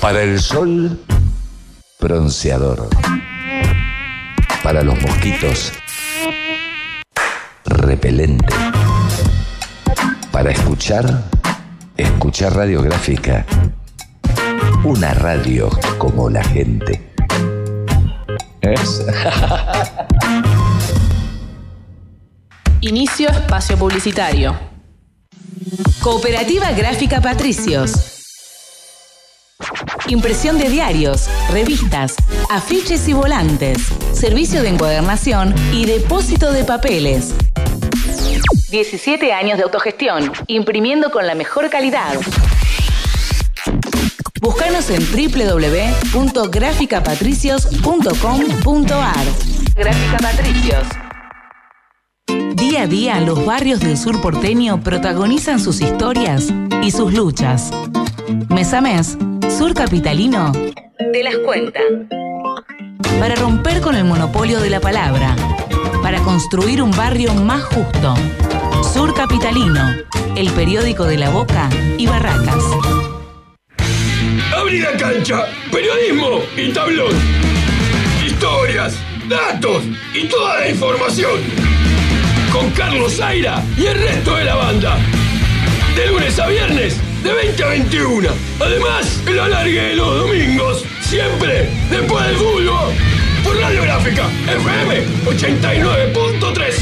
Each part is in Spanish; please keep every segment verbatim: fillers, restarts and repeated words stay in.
Para el sol, bronceador. Para los mosquitos, repelente. Para escuchar, escuchar Radiográfica. Una radio como la gente. ¿Es? Inicio espacio publicitario. Cooperativa Gráfica Patricios. Impresión de diarios, revistas, afiches y volantes. Servicio de encuadernación y depósito de papeles. diecisiete años de autogestión, imprimiendo con la mejor calidad. Búscanos en doble u doble u doble u punto gráfica patricios punto com punto a r. Gráfica Patricios. Día a día, los barrios del sur porteño protagonizan sus historias y sus luchas. Mes a mes, Sur Capitalino te las cuenta. Para romper con el monopolio de la palabra, para construir un barrio más justo. Sur Capitalino, el periódico de La Boca y Barracas. Abrí la cancha, periodismo y tablón. Historias, datos y toda la información. Con Carlos Zaira y el resto de la banda. De lunes a viernes, de veinte a veintiuno. Además, el alargue de los domingos. Siempre después del fútbol. Por Radiográfica, F M ochenta y nueve punto tres.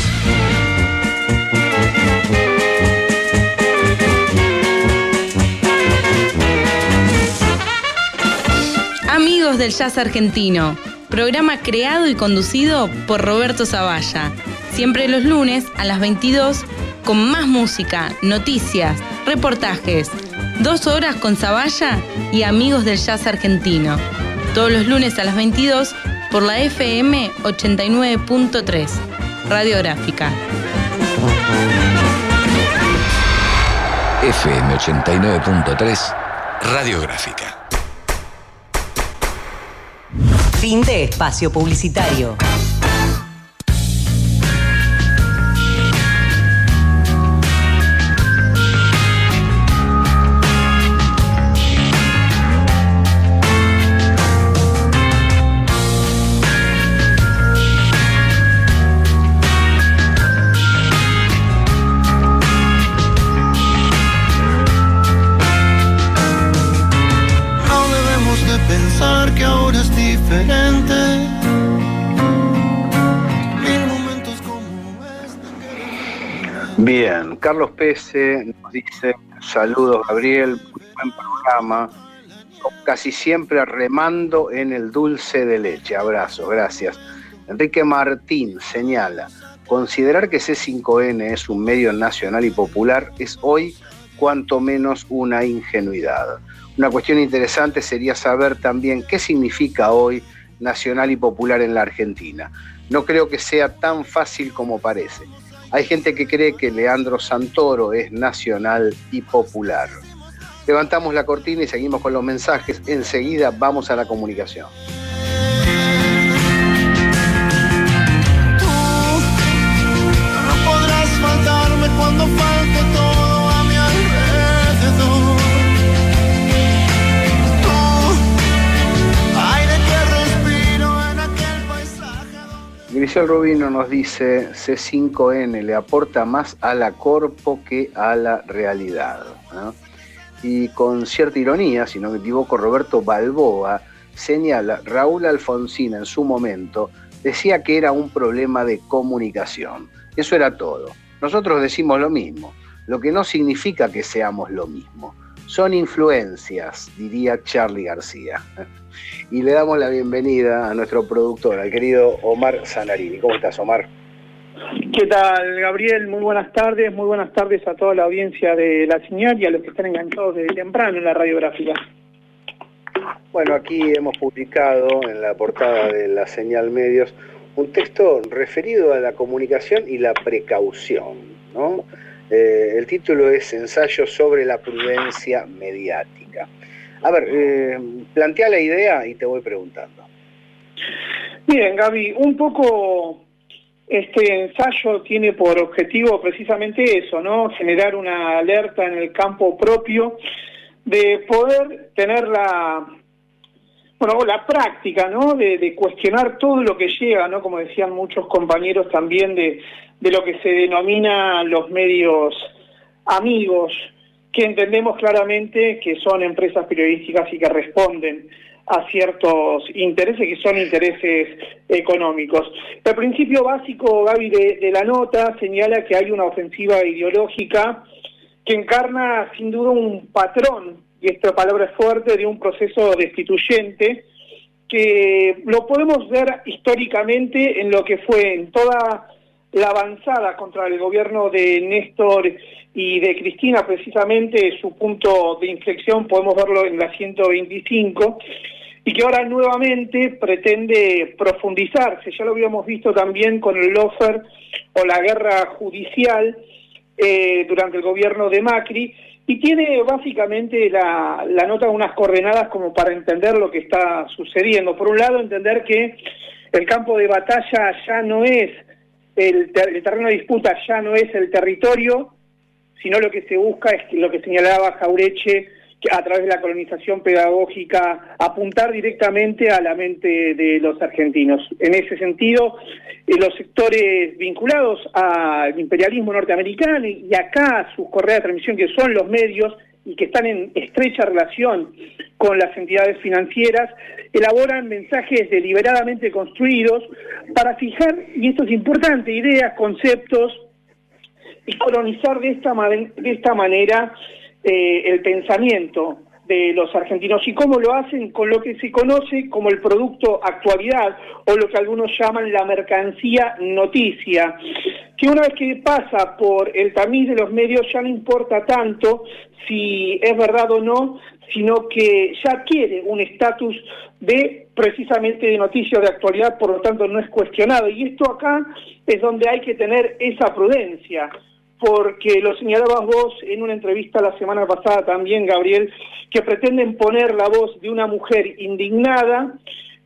Amigos del Jazz Argentino, programa creado y conducido por Roberto Zavalla. Siempre los lunes a las veintidós con más música, noticias, reportajes. Dos horas con Zavalla y Amigos del Jazz Argentino. Todos los lunes a las veintidós por la F M ochenta y nueve punto tres. Radiográfica. F M ochenta y nueve punto tres. Radiográfica. Fin de espacio publicitario. Que ahora es diferente. Mil momentos como este. Bien, Carlos Pese nos dice: saludos Gabriel, muy buen programa, casi siempre remando en el dulce de leche. Abrazos, gracias. Enrique Martín señala: considerar que C cinco N es un medio nacional y popular es hoy cuanto menos una ingenuidad. Una cuestión interesante sería saber también qué significa hoy nacional y popular en la Argentina. No creo que sea tan fácil como parece. Hay gente que cree que Leandro Santoro es nacional y popular. Levantamos la cortina y seguimos con los mensajes. Enseguida vamos a la comunicación. Tú no podrás faltarme cuando falte todo a mi alrededor. Grisel Rubino nos dice: C cinco N le aporta más a la corpo que a la realidad, ¿no? Y con cierta ironía, si no me equivoco, Roberto Balboa señala: Raúl Alfonsín en su momento decía que era un problema de comunicación. Eso era todo. Nosotros decimos lo mismo, lo que no significa que seamos lo mismo. Son influencias, diría Charly García. Y le damos la bienvenida a nuestro productor, al querido Omar Zanarini. ¿Cómo estás, Omar? ¿Qué tal, Gabriel? Muy buenas tardes, muy buenas tardes a toda la audiencia de La Señal y a los que están enganchados desde temprano en la Radiográfica. Bueno, aquí hemos publicado en la portada de La Señal Medios un texto referido a la comunicación y la precaución, ¿no? Eh, el título es Ensayo sobre la prudencia mediática. A ver, eh, plantea la idea y te voy preguntando. Bien, Gaby, un poco este ensayo tiene por objetivo precisamente eso, ¿no? Generar una alerta en el campo propio, de poder tener la, bueno, la práctica, ¿no? De, de cuestionar todo lo que llega, ¿no? Como decían muchos compañeros también, de, de lo que se denomina los medios amigos, que entendemos claramente que son empresas periodísticas y que responden a ciertos intereses que son intereses económicos. El principio básico, Gaby, de, de la nota señala que hay una ofensiva ideológica que encarna sin duda un patrón, y esta palabra es fuerte, de un proceso destituyente que lo podemos ver históricamente en lo que fue en toda la avanzada contra el gobierno de Néstor y de Cristina, precisamente su punto de inflexión podemos verlo en la ciento veinticinco, y que ahora nuevamente pretende profundizarse. Ya lo habíamos visto también con el lawfare o la guerra judicial eh, durante el gobierno de Macri, y tiene básicamente la, la nota unas coordenadas como para entender lo que está sucediendo. Por un lado, entender que el campo de batalla ya no es, el, ter el terreno de disputa ya no es el territorio, sino lo que se busca es lo que señalaba Jauretche, que a través de la colonización pedagógica, apuntar directamente a la mente de los argentinos. En ese sentido, eh, los sectores vinculados al imperialismo norteamericano y, y acá sus correas de transmisión, que son los medios y que están en estrecha relación con las entidades financieras, elaboran mensajes deliberadamente construidos para fijar, y esto es importante, ideas, conceptos, y colonizar de esta, de esta manera eh, el pensamiento de los argentinos. ¿Y cómo lo hacen? Con lo que se conoce como el producto actualidad, o lo que algunos llaman la mercancía noticia, que una vez que pasa por el tamiz de los medios ya no importa tanto si es verdad o no, sino que ya adquiere un estatus de precisamente de noticia de actualidad, por lo tanto no es cuestionado. Y esto acá es donde hay que tener esa prudencia, porque lo señalabas vos en una entrevista la semana pasada también, Gabriel, que pretenden poner la voz de una mujer indignada.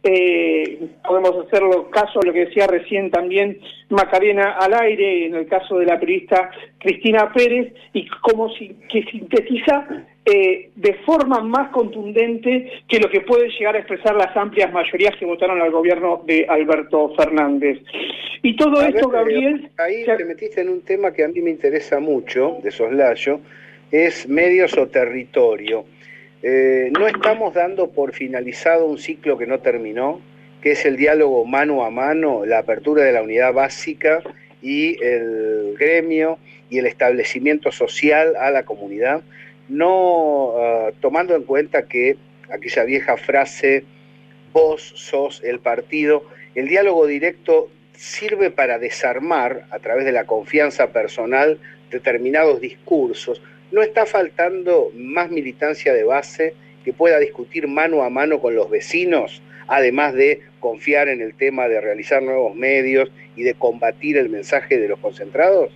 Eh, podemos hacerlo caso a lo que decía recién también Macarena al aire, en el caso de la periodista Cristina Pérez, y como si, que sintetiza eh, de forma más contundente que lo que pueden llegar a expresar las amplias mayorías que votaron al gobierno de Alberto Fernández. Y todo a esto, ver, Gabriel... Ahí se... te metiste en un tema que a mí me interesa mucho, de soslayo, es medios o territorio. Eh, no estamos dando por finalizado un ciclo que no terminó, que es el diálogo mano a mano, la apertura de la unidad básica y el gremio y el establecimiento social a la comunidad, no uh, tomando en cuenta que aquella vieja frase, vos sos el partido, el diálogo directo sirve para desarmar a través de la confianza personal determinados discursos. ¿No está faltando más militancia de base que pueda discutir mano a mano con los vecinos, además de confiar en el tema de realizar nuevos medios y de combatir el mensaje de los concentrados?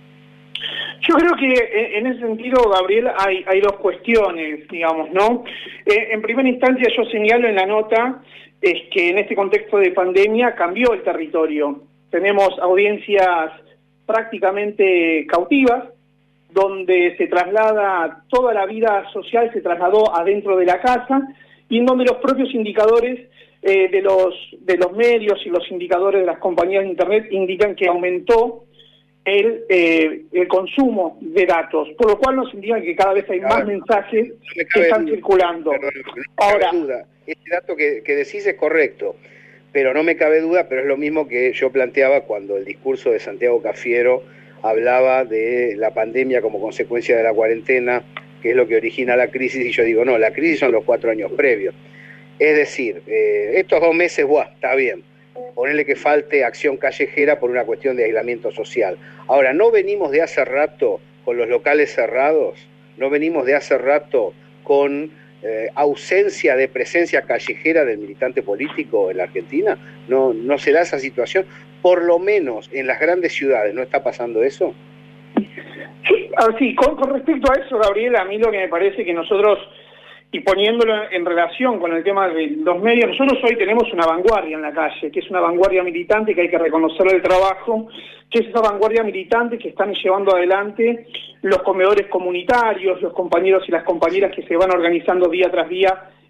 Yo creo que en ese sentido, Gabriel, hay, hay dos cuestiones, digamos, ¿no? Eh, en primera instancia yo señalo en la nota es que en este contexto de pandemia cambió el territorio. Tenemos audiencias prácticamente cautivas, donde se traslada toda la vida social, se trasladó adentro de la casa, y en donde los propios indicadores eh, de los de los medios y los indicadores de las compañías de Internet indican que aumentó el, eh, el consumo de datos, por lo cual nos indican que cada vez hay más ver, mensajes no que están duda, circulando. Perdón, no me Ahora, cabe duda. Este dato que, que decís es correcto, pero no me cabe duda, pero es lo mismo que yo planteaba cuando el discurso de Santiago Cafiero hablaba de la pandemia como consecuencia de la cuarentena, que es lo que origina la crisis, y yo digo, no, la crisis son los cuatro años previos. Es decir, eh, estos dos meses, buah, está bien, ponerle que falte acción callejera por una cuestión de aislamiento social. Ahora, ¿no venimos de hace rato con los locales cerrados? ¿No venimos de hace rato con eh, ausencia de presencia callejera del militante político en la Argentina? ¿No, no se da esa situación? Por lo menos en las grandes ciudades, ¿no está pasando eso? Sí, sí con, con respecto a eso, Gabriel, a mí lo que me parece que nosotros, y poniéndolo en relación con el tema de los medios, nosotros hoy tenemos una vanguardia en la calle, que es una vanguardia militante, que hay que reconocerle el trabajo, que es esa vanguardia militante que están llevando adelante los comedores comunitarios, los compañeros y las compañeras que se van organizando día tras día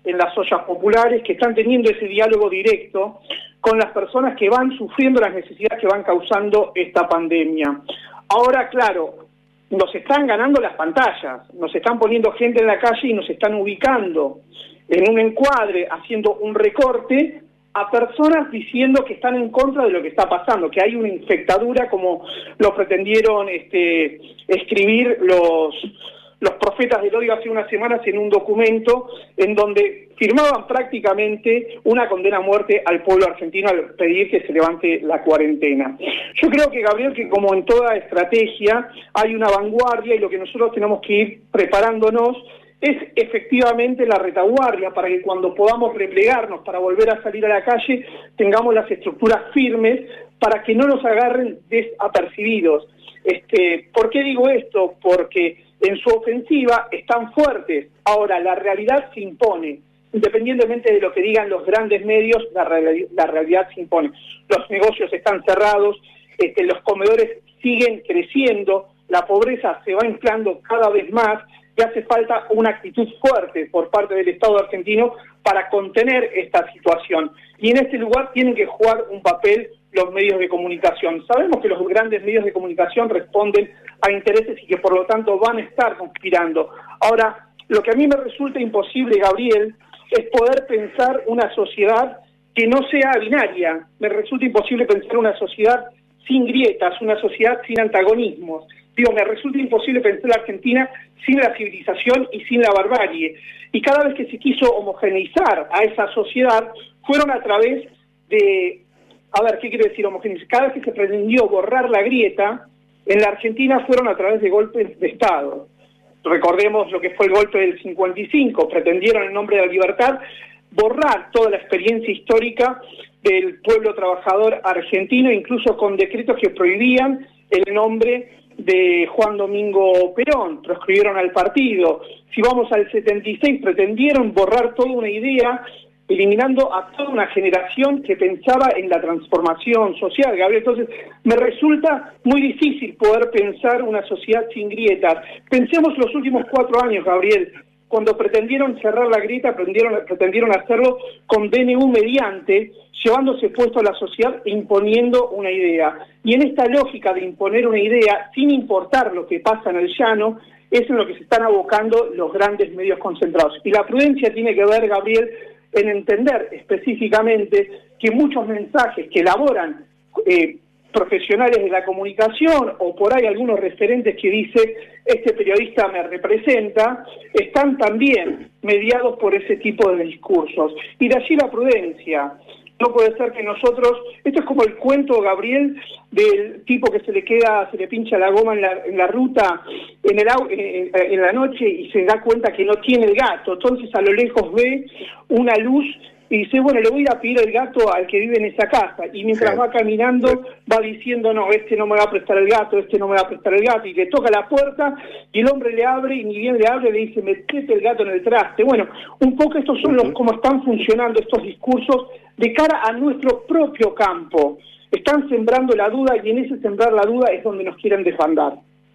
en las ollas populares, que están teniendo ese diálogo directo con las personas que van sufriendo las necesidades que van causando esta pandemia. Ahora, claro, nos están ganando las pantallas, nos están poniendo gente en la calle y nos están ubicando en un encuadre, haciendo un recorte a personas diciendo que están en contra de lo que está pasando, que hay una infectadura, como lo pretendieron este, escribir los, los profetas del odio hace unas semanas en un documento en donde firmaban prácticamente una condena a muerte al pueblo argentino al pedir que se levante la cuarentena. Yo creo que, Gabriel, que como en toda estrategia hay una vanguardia y lo que nosotros tenemos que ir preparándonos es efectivamente la retaguardia para que cuando podamos replegarnos para volver a salir a la calle tengamos las estructuras firmes para que no nos agarren desapercibidos. Este, ¿por qué digo esto? Porque en su ofensiva están fuertes. Ahora, la realidad se impone. Independientemente de lo que digan los grandes medios, la, reali- la realidad se impone. Los negocios están cerrados, este, los comedores siguen creciendo, la pobreza se va inflando cada vez más, y hace falta una actitud fuerte por parte del Estado argentino para contener esta situación. Y en este lugar tienen que jugar un papel los medios de comunicación. Sabemos que los grandes medios de comunicación responden a intereses y que por lo tanto van a estar conspirando. Ahora, lo que a mí me resulta imposible, Gabriel, es poder pensar una sociedad que no sea binaria. Me resulta imposible pensar una sociedad sin grietas, una sociedad sin antagonismos. Digo, me resulta imposible pensar la Argentina sin la civilización y sin la barbarie. Y cada vez que se quiso homogeneizar a esa sociedad, fueron a través de... A ver, ¿qué quiere decir homogeneizar? Cada vez que se pretendió borrar la grieta, en la Argentina fueron a través de golpes de Estado. Recordemos lo que fue el golpe del cincuenta y cinco, pretendieron en nombre de la libertad borrar toda la experiencia histórica del pueblo trabajador argentino, incluso con decretos que prohibían el nombre de Juan Domingo Perón, proscribieron al partido. Si vamos al setenta y seis, pretendieron borrar toda una idea, eliminando a toda una generación que pensaba en la transformación social, Gabriel. Entonces, me resulta muy difícil poder pensar una sociedad sin grietas. Pensemos los últimos cuatro años, Gabriel, cuando pretendieron cerrar la grieta, pretendieron, pretendieron hacerlo con D N U mediante, llevándose puesto a la sociedad e imponiendo una idea. Y en esta lógica de imponer una idea, sin importar lo que pasa en el llano, es en lo que se están abocando los grandes medios concentrados. Y la prudencia tiene que ver, Gabriel, en entender específicamente que muchos mensajes que elaboran eh, profesionales de la comunicación o por ahí algunos referentes que dice este periodista me representa, están también mediados por ese tipo de discursos. Y de allí la prudencia. No puede ser que nosotros, esto es como el cuento, Gabriel, del tipo que se le queda, se le pincha la goma en la, en la ruta en, el, en, en la noche y se da cuenta que no tiene el gato, entonces a lo lejos ve una luz y dice, bueno, le voy a pedir el gato al que vive en esa casa, y mientras sí. va caminando sí. va diciendo, no, este no me va a prestar el gato, este no me va a prestar el gato, y le toca la puerta, y el hombre le abre, y ni bien le abre, le dice, metete el gato en el traste. Bueno, un poco estos son los cómo están funcionando estos discursos de cara a nuestro propio campo. Están sembrando la duda, y en ese sembrar la duda es donde nos quieren desbandar.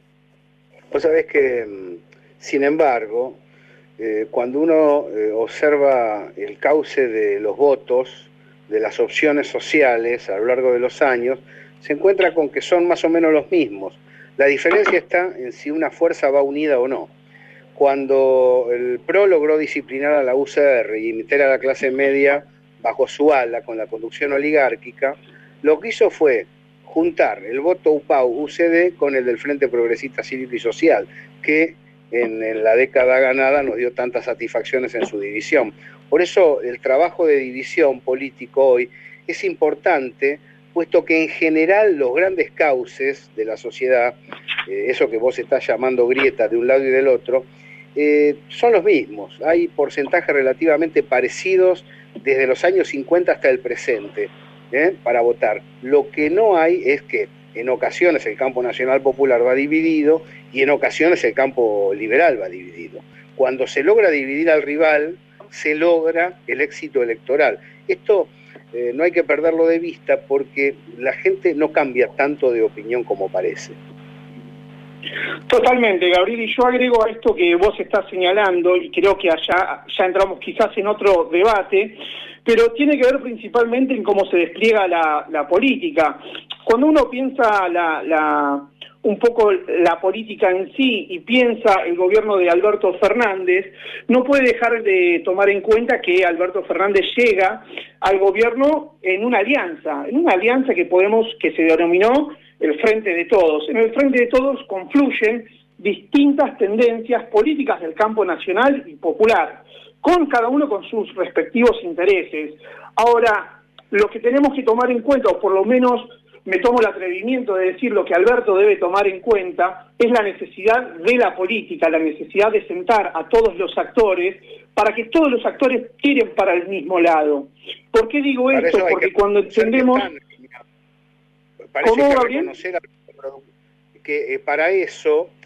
Vos sabés que, sin embargo, Eh, cuando uno eh, observa el cauce de los votos, de las opciones sociales a lo largo de los años, se encuentra con que son más o menos los mismos. La diferencia está en si una fuerza va unida o no. Cuando el P R O logró disciplinar a la U C R y meter a la clase media bajo su ala con la conducción oligárquica, lo que hizo fue juntar el voto U P A U-U C D con el del Frente Progresista Cívico y Social, que En, en la década ganada nos dio tantas satisfacciones en su división. Por eso el trabajo de división político hoy es importante, puesto que en general los grandes cauces de la sociedad, eh, eso que vos estás llamando grieta de un lado y del otro, eh, son los mismos. Hay porcentajes relativamente parecidos desde los años cincuenta hasta el presente, ¿eh? para votar. Lo que no hay es que en ocasiones el campo nacional popular va dividido y en ocasiones el campo liberal va dividido. Cuando se logra dividir al rival, se logra el éxito electoral. Esto eh, no hay que perderlo de vista porque la gente no cambia tanto de opinión como parece. Totalmente, Gabriel, y yo agrego a esto que vos estás señalando, y creo que allá ya entramos quizás en otro debate, pero tiene que ver principalmente en cómo se despliega la, la política. Cuando uno piensa la, la, un poco la política en sí y piensa el gobierno de Alberto Fernández, no puede dejar de tomar en cuenta que Alberto Fernández llega al gobierno en una alianza, en una alianza que podemos, que se denominó el Frente de Todos. En el Frente de Todos confluyen distintas tendencias políticas del campo nacional y popular, con cada uno con sus respectivos intereses. Ahora, lo que tenemos que tomar en cuenta, o por lo menos me tomo el atrevimiento de decir lo que Alberto debe tomar en cuenta, es la necesidad de la política, la necesidad de sentar a todos los actores para que todos los actores tiren para el mismo lado. ¿Por qué digo Para esto? Porque cuando entendemos... Parece ¿Cómo, que Gabriel? reconocer que eh, para eso